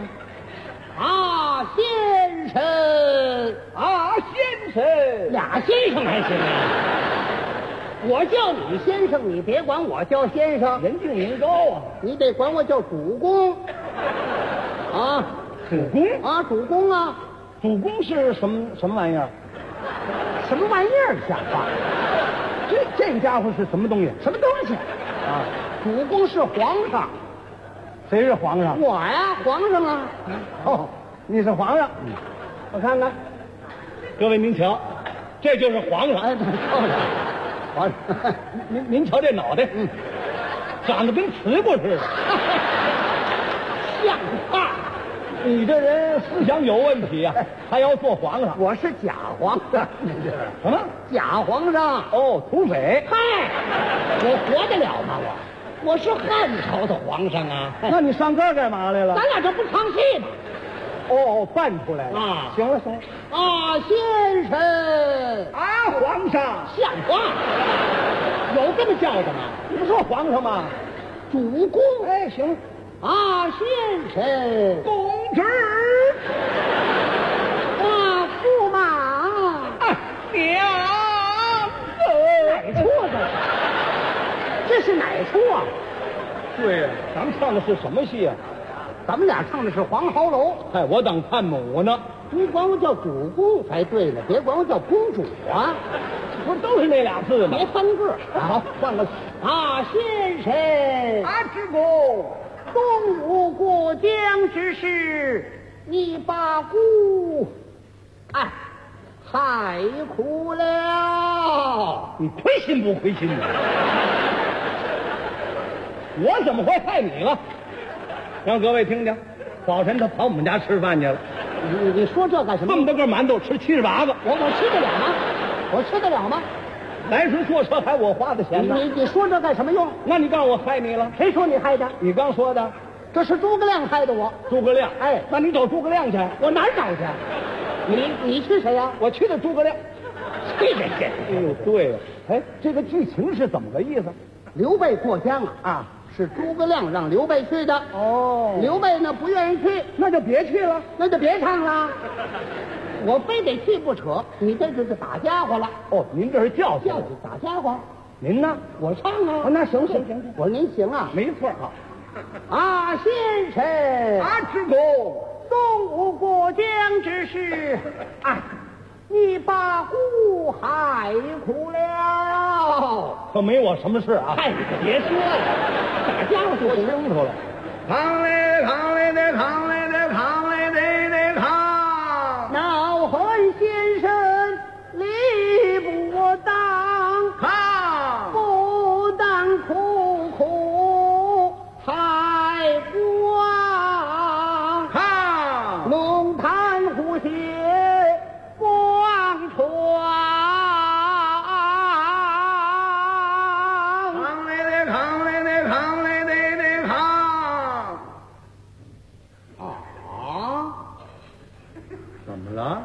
先生， 先生， 俩先生还行啊。我叫你先生，你别管我叫先生， 人敬您高啊。 你得管我叫主公。 主公主公啊， 主公是什么玩意儿？ 什么玩意儿？像话？ 这家伙是什么东西？ 什么东西？主公是皇上。 谁是皇上？ 我呀，皇上啊。 哦，你是皇上。我看看，各位您瞧，这就是皇上。皇上，您瞧这脑袋，长得跟瓷锅似的。 像话！ 你这人思想有问题啊，还要做皇上？ 我是假皇上。 什么？ 假皇上？ 哦，土匪。 我活得了吗？我是汉朝的皇上啊。 那你上这儿干嘛来了？ 咱俩这不唱戏吗？ 哦，扮出来了啊！ 行了， 先生皇上， 像话？有这么叫的吗？ 你不说皇上吗？ 主公， 行先生， 公职， 驸马， 娘子，哪出的？这是哪出啊？ 对呀，咱们唱的是什么戏啊？ 咱们俩唱的是《黄毫楼》。 我等探母呢。 你管我叫主公才对呢，别管我叫公主啊！ 不都是那俩字吗？ 别翻个。好，换个先生， 知公， 东吴过江之事，你把姑害苦了。 你亏心不亏心呢？我怎么会害你了？让各位听听，早晨他跑我们家吃饭去了。 你说这干什么？ 这么大个馒头吃78个， 我吃得了吗？我吃得了吗？ 来时坐车还我花的钱呢。 你说这干什么用？ 那你告诉我害你了？ 谁说你害的？ 你刚说的。 这是诸葛亮害的我。 诸葛亮？那你找诸葛亮去。 我哪儿找去？你去谁呀？ 我去的诸葛亮。 这个人。 哎呦，对了，这个剧情是怎么个意思？ 刘备过江啊，是诸葛亮让刘备去的。 哦， 刘备呢不愿意去， 那就别去了， 那就别唱了。我非得去不扯，你这就是打家伙了。 哦，您这是教训打家伙。 您呢？ 我唱啊。 那行， 我说您行啊， 没错先生， 知公， 东吴过江之事，你把姑害苦了。 可没我什么事啊！ 你可别说了，打家伙就清楚了。扛嘞扛嘞得扛嘞得扛嘞得扛， 恼恨先生理不当， 扛不但苦苦了？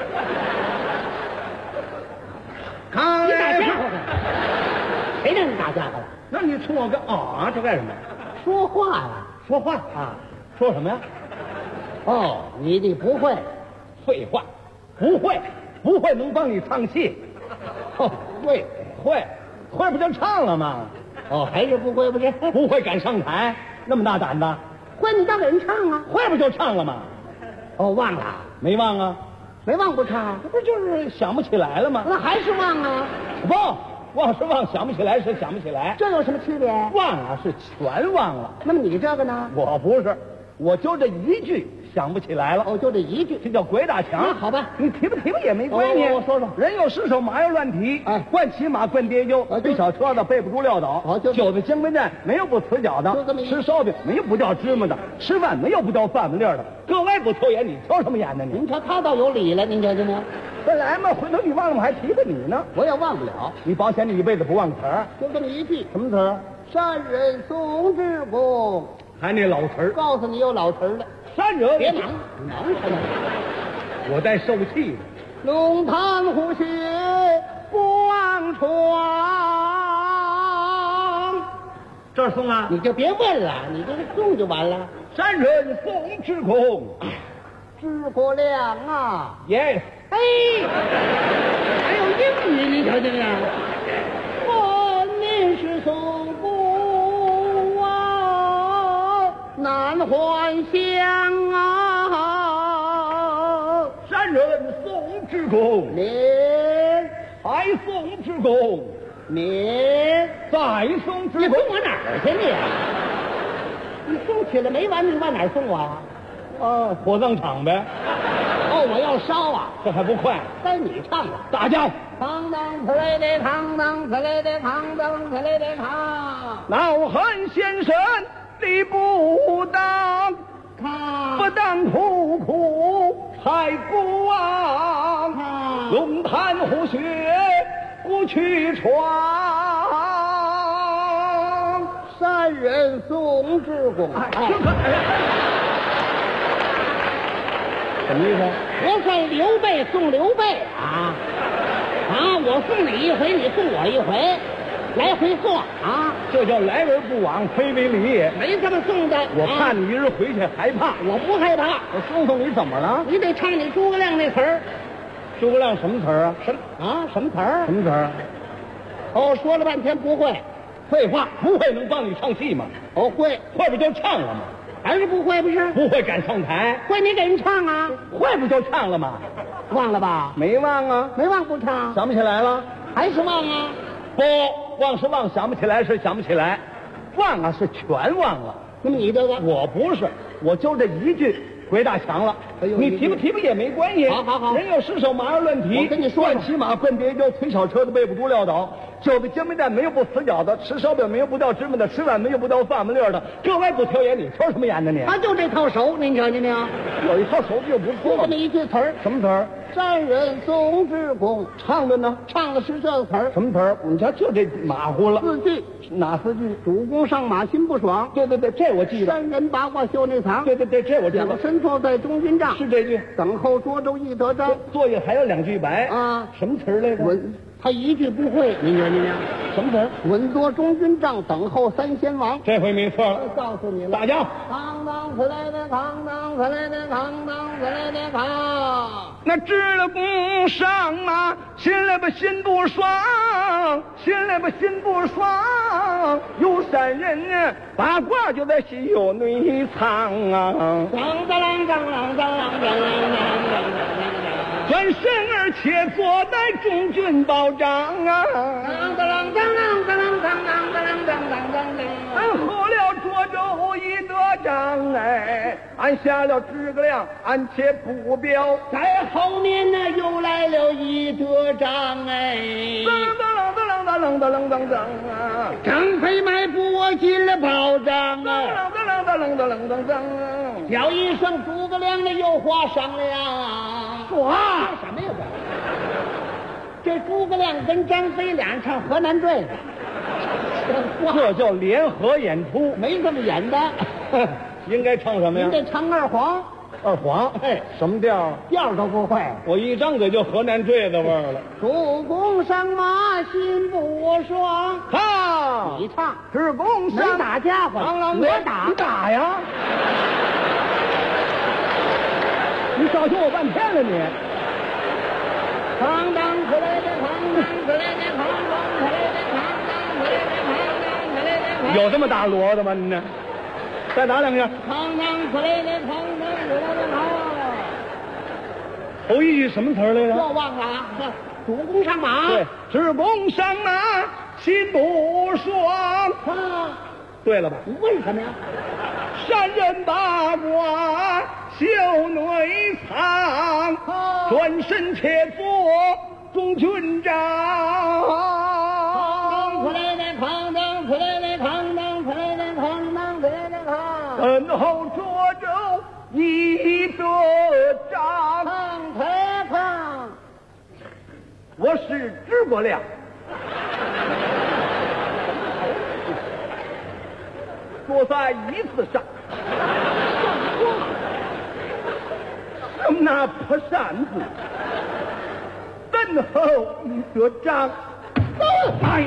看， 你打家伙呢？谁让你打家伙了？ 那你冲我个啊这干什么？ 说话呀！ 说话啊？说什么呀？ 哦，你的不会。 废话，不会能帮你唱戏。哦，会不就唱了吗？ 哦，还是不会不是？ 不会敢上台，那么大胆子？ 会你倒给人唱啊？ 会不就唱了吗？ 哦，忘了？ 没忘啊？ 没忘不唱？ 这不就是想不起来了吗？ 那还是忘啊？ 不，忘是忘，想不起来是想不起来。 这有什么区别？ 忘啊是全忘了。 那么你这个呢？ 我不是，我就这一句想不起来了。 哦，就这一句， 这叫鬼打墙。 那好吧， 你提吧也没关系。 我说说， 人有失手，马有乱蹄。 哎， 惯骑马，惯跌跤，推小车的，背不住撂倒。酒在江边站，没有不辞脚的。吃烧饼，没有不掉芝麻的。吃饭，没有不掉饭碗粒的。各位不挑眼，你挑什么眼呢？ 您瞧他倒有理了，您瞧见没有？ 本来嘛，回头你忘了，我还提着你呢。 我也忘不了。 你保险你一辈子不忘词儿， 就这么一句。 什么词儿？ 山人宋之公。 还那老词儿。 告诉你有老词儿的。 山人。 别忙什么？ 我在受气呢。 龙潭虎穴不忘床。 这儿送啊？ 你就别问了，你这个送就完了。 山人宋之公。 诸葛亮啊 ，yes， 哎，还有英语，你瞧见没有？本名是宋公啊，难还乡啊。 山人宋之公， 你还宋之公， 你再宋之公， 你送我哪儿去你送起来没完，你往哪儿送我啊？ 火葬场呗。 哦，我要烧啊， 这还不快？ 该你唱了。 大家， 当当此类的，当当此类的，当当此类的，当。 恼恨先生理不当，不当苦还不忘，龙潭虎穴不去闯。 山人宋之公。 什么意思？ 我算刘备送刘备啊！我送你一回，你送我一回，来回送啊！ 这叫来而不往非为礼， 没这么送的。 我怕你一人回去害怕。 我不害怕。 我送送你怎么了？ 你得唱你诸葛亮那词儿。 诸葛亮什么词儿啊？ 什么词儿？ 什么词儿？ 哦，说了半天不会。 废话，不会能帮你唱戏吗？ 哦，会不就唱了吗？ 还是不会不是？ 不会敢上台， 会你给人唱啊？ 会不就唱了吗？ 忘了吧？ 没忘啊， 没忘不唱。 想不起来了？ 还是忘啊？ 不，忘是忘，想不起来是想不起来，忘啊是全忘了。 那么你这个？ 我不是，我就这一句鬼打墙了。你提不也没关系。 好， 人有失手，马有乱蹄。 我跟你说， 惯骑马，惯跌跤，推小车的，背不住撂倒。酒在江边站，没有不死脚的；吃烧饼，没有不掉芝麻的；吃饭，没有不掉饭碗粒的。各位不挑眼，你挑什么眼呢？你就这套手，您瞧见没有？ 有一套手就不错。 这么一句词儿， 什么词儿？ 山人宋之公， 唱的呢？ 唱的是这个词儿。 什么词儿？你瞧，就这马虎了。 4句， 哪4句？ 主公上马心不爽。 对，这我记得。 山人八卦袖内藏。 对，这我记得。 两身坐在中军帐。 是这句。 等候涿州一得章。 作业还有2句白啊？ 什么词儿来着？ 他一句不会，您瞧见没有？ 什么词儿？ 稳坐中军帐，等候3先王。 这回没错了。 告诉你了， 大家。 当当此类的，当当此类的，当当此类的，当。 那知了公上马，心里边心不爽，心里边心不爽。有山人八卦就在西游内藏啊。 当当啷当啷当啷当啷转身而且坐在中军保障啊。 当当啷当啷当啷当啷当啷当啷当啷。 俺喝了涿州一得章哎，俺下了诸葛亮，俺且不表。 在后面呢又来了一得章哎。 噔啊！ 张飞迈步我进了保障啊！叫一声诸葛亮的有话商量。说什么呀？这诸葛亮跟张飞俩人唱河南坠子， 这叫联合演出， 没这么演的。 应该唱什么呀？ 您得唱二黄。 二黄， 哎， 什么调？ 调都不会。 我一张嘴就河南坠子味儿了。 主公上马心不爽。 唱， 你唱。 主公上没打家伙， 我打，你打呀！你教训我半天了你。 哐当出来的哐当出来的哐当出来的哐当出来的哐当出来的。 有这么大骡子吗？你呢？再打两下。 哐当出来的哐当出来的哐。 头一句什么词儿来着？ 又忘了啊！主公上马。 对，主公上马心不爽。对了吧？ 为什么呀？ 山人八卦袖内藏，转身且做中军长。 出来的哐当出来的哐当出来的哐当出来的哐。 身后捉着一个仗， 太胖。 我是诸葛亮。坐在椅子上，手拿破扇子，等候一个仗。 哎，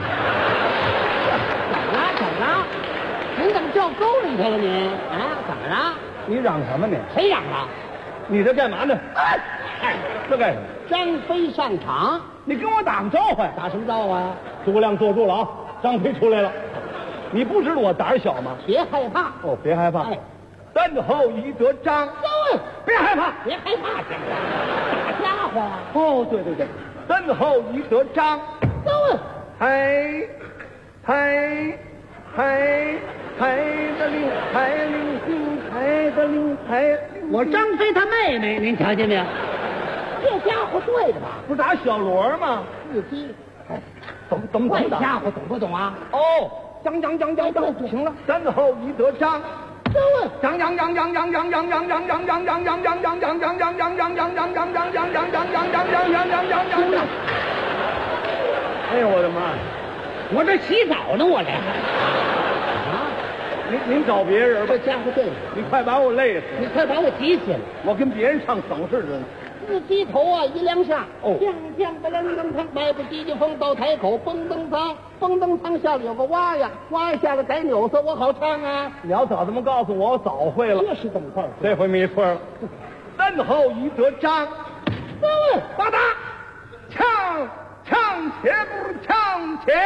怎么了？您怎么掉沟里去了你？啊，怎么了？ 你嚷什么你？ 谁嚷了？ 你这干嘛呢？哎，这干什么？ 张飞上场， 你跟我打个招呼呀？ 打什么招呼啊？ 诸葛亮坐住了啊！张飞出来了。你不知道我胆小吗？ 别害怕哦，别害怕。 哎， 等候一得仗，别害怕， 别害怕，打家伙呀！ 哦，对对对，等候一得仗，嘿，嘿，嘿，嘿的铃，嘿铃铃，嘿的铃，嘿。 我张飞他妹妹，您瞧见没有？这家伙对的吧？ 不是打小锣吗？ 自己， 懂这家伙懂不懂啊？ 哦。讲，行了，等候一得仗，讲。哎呦我的妈！ 我这洗澡呢，我这。 啊！您找别人吧， 这家伙对， 你快把我累死！ 你快把我急死了！ 我跟别人唱省事的。 自己头啊一两下， 哦， 将不楞登腾，迈步急急风到台口，蹦登仓，蹦登仓下面有个蛙呀，蛙下来改扭色，我好唱啊！ 你要早这么告诉我，我早会了。 这是怎么回事？ 这回没错了。等候一得仗，吧嗒，唱且不唱且。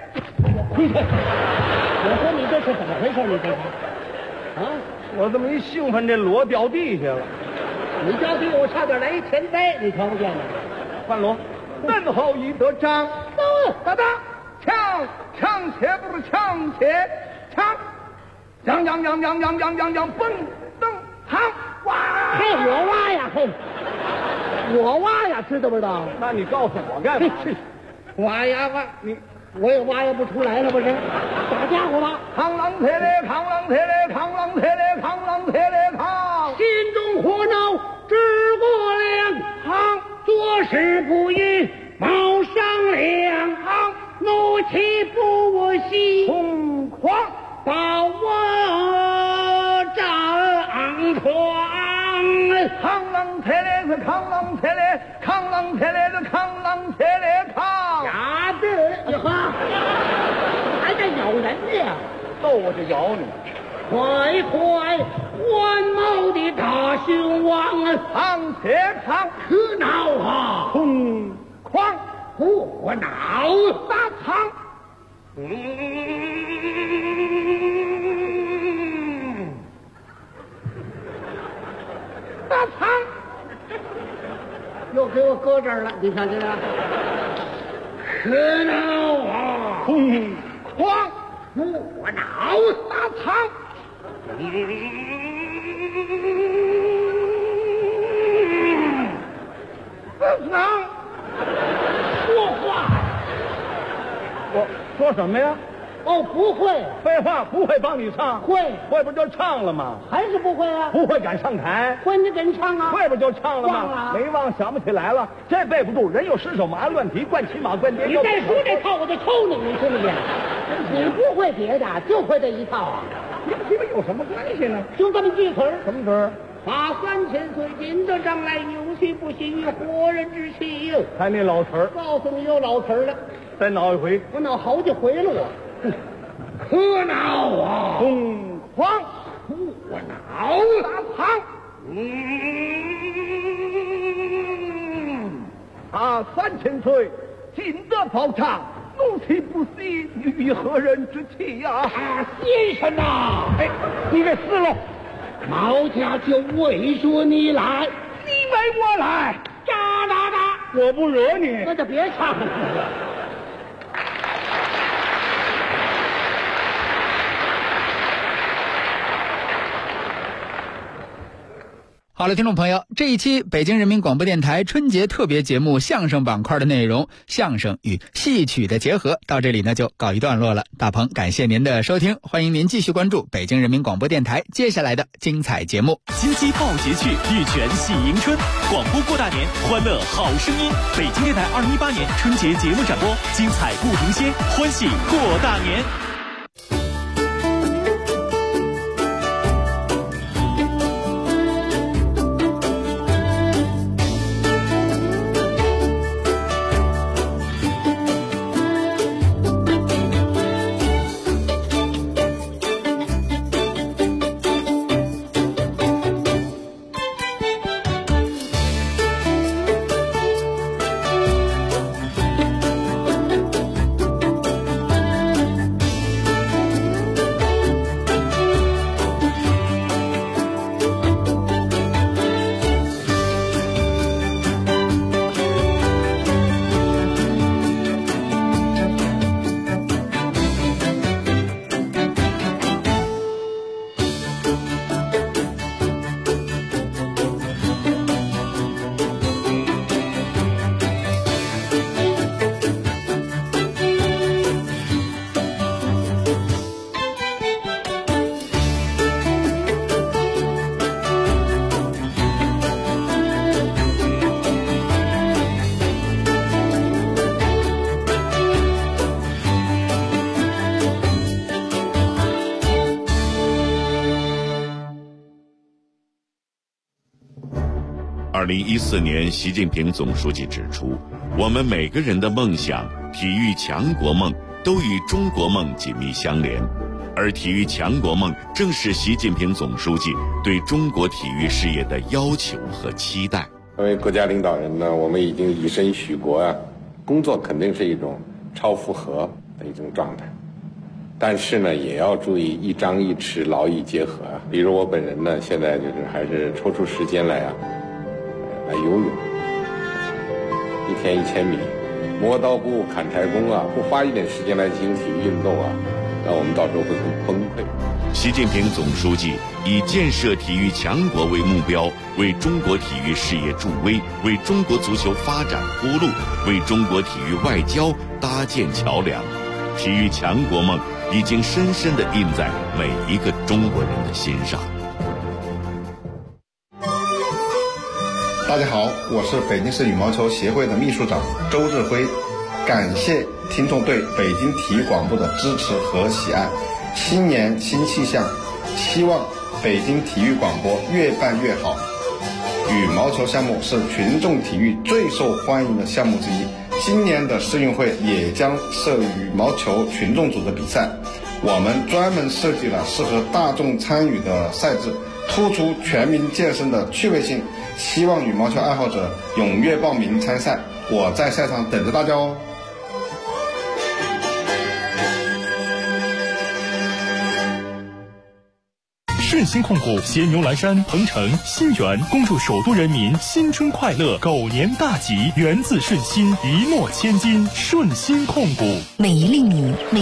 我说你这是怎么回事？你这是啊？ 我这么一兴奋，这锣掉地下了。 你家比我差点来一天灾，你瞧不见吗？ 换锣，等候一得仗，吧嗒，唱且不唱且唱，讲，蹦登堂，哇！ 嘿，我挖呀，嘿，我挖呀，知道不知道？ 那你告诉我干嘛？ 挖呀挖，我也挖呀不出来了，不是？打家伙吧！ 扛啷铁嘞，扛啷铁嘞，扛啷铁嘞，扛啷铁嘞，扛！ 心中火恼直过两行，做事不语冒上两行，怒气不息空狂， 把我张狂。 扛啷铁嘞是扛啷铁嘞，扛啷铁嘞是扛啷铁嘞扛。 呀对，哈，还在咬人呢？ 逗我就咬你！ 快快，弯毛的大雄王， 扛且扛， 可恼啊！ 空狂， 不恼， 大仓。大仓， 又给我搁这儿了，你看这个，可恼啊！ 空狂， 不恼， 大仓。不能说话。 我说什么呀？ 哦，不会。 废话，不会帮你唱。 会不就唱了吗？ 还是不会啊？ 不会敢上台。 会，你给人唱啊？ 会不就唱了吗？ 忘了， 没忘，想不起来了。这背不住，人又失手，马乱蹄，惯骑马，惯跌。 你再说这套，我就抽你，你信不信？你不会别的，就会这一套啊？ 你有什么关系呢？ 就这么句词儿。 什么词儿？ 把3000岁金得将来，有气不信于活人之气哟。 看那老词儿， 告诉你有老词儿了， 再闹一回。 我闹好几回了我。 可恼啊！东方不恼大唐。他3000岁，尽得pau唱，怒气不息于何人之气呀？ 先生呐， 哎，你给撕了！ 毛家就为着你来， 你为我来， 喳喳喳！ 我不惹你， 那就别唱了。 好了，听众朋友，这一期北京人民广播电台春节特别节目相声板块的内容，相声与戏曲的结合，到这里呢就告一段落了。大鹏感谢您的收听，欢迎您继续关注北京人民广播电台接下来的精彩节目。 金鸡报节气，玉泉喜迎春，广播过大年，欢乐好声音。北京电台2018年春节节目展播，精彩不停歇，欢喜过大年。 2014年，习近平总书记指出，我们每个人的梦想、体育强国梦都与中国梦紧密相连，而体育强国梦正是习近平总书记对中国体育事业的要求和期待。 作为国家领导人呢，我们已经以身许国啊，工作肯定是一种超负荷的一种状态，但是呢，也要注意一张一弛，劳逸结合啊。比如我本人呢，现在就是还是抽出时间来游泳，1天1000米，磨刀不误砍柴工啊，不花一点时间来进行体育运动啊，那我们到时候会很崩溃。 习近平总书记以建设体育强国为目标，为中国体育事业助威，为中国足球发展铺路，为中国体育外交搭建桥梁。体育强国梦已经深深地印在每一个中国人的心上。 大家好，我是北京市羽毛球协会的秘书长周志辉，感谢听众对北京体育广播的支持和喜爱。新年新气象，希望北京体育广播越办越好。羽毛球项目是群众体育最受欢迎的项目之一，今年的世运会也将设羽毛球群众组的比赛，我们专门设计了适合大众参与的赛制，突出全民健身的趣味性，希望羽毛球爱好者踊跃报名参赛，我在赛场等着大家哦。 顺心控股携牛栏山、鹏城、新源，恭祝首都人民新春快乐，狗年大吉，源自顺心，一诺千金。顺心控股， 每一粒米。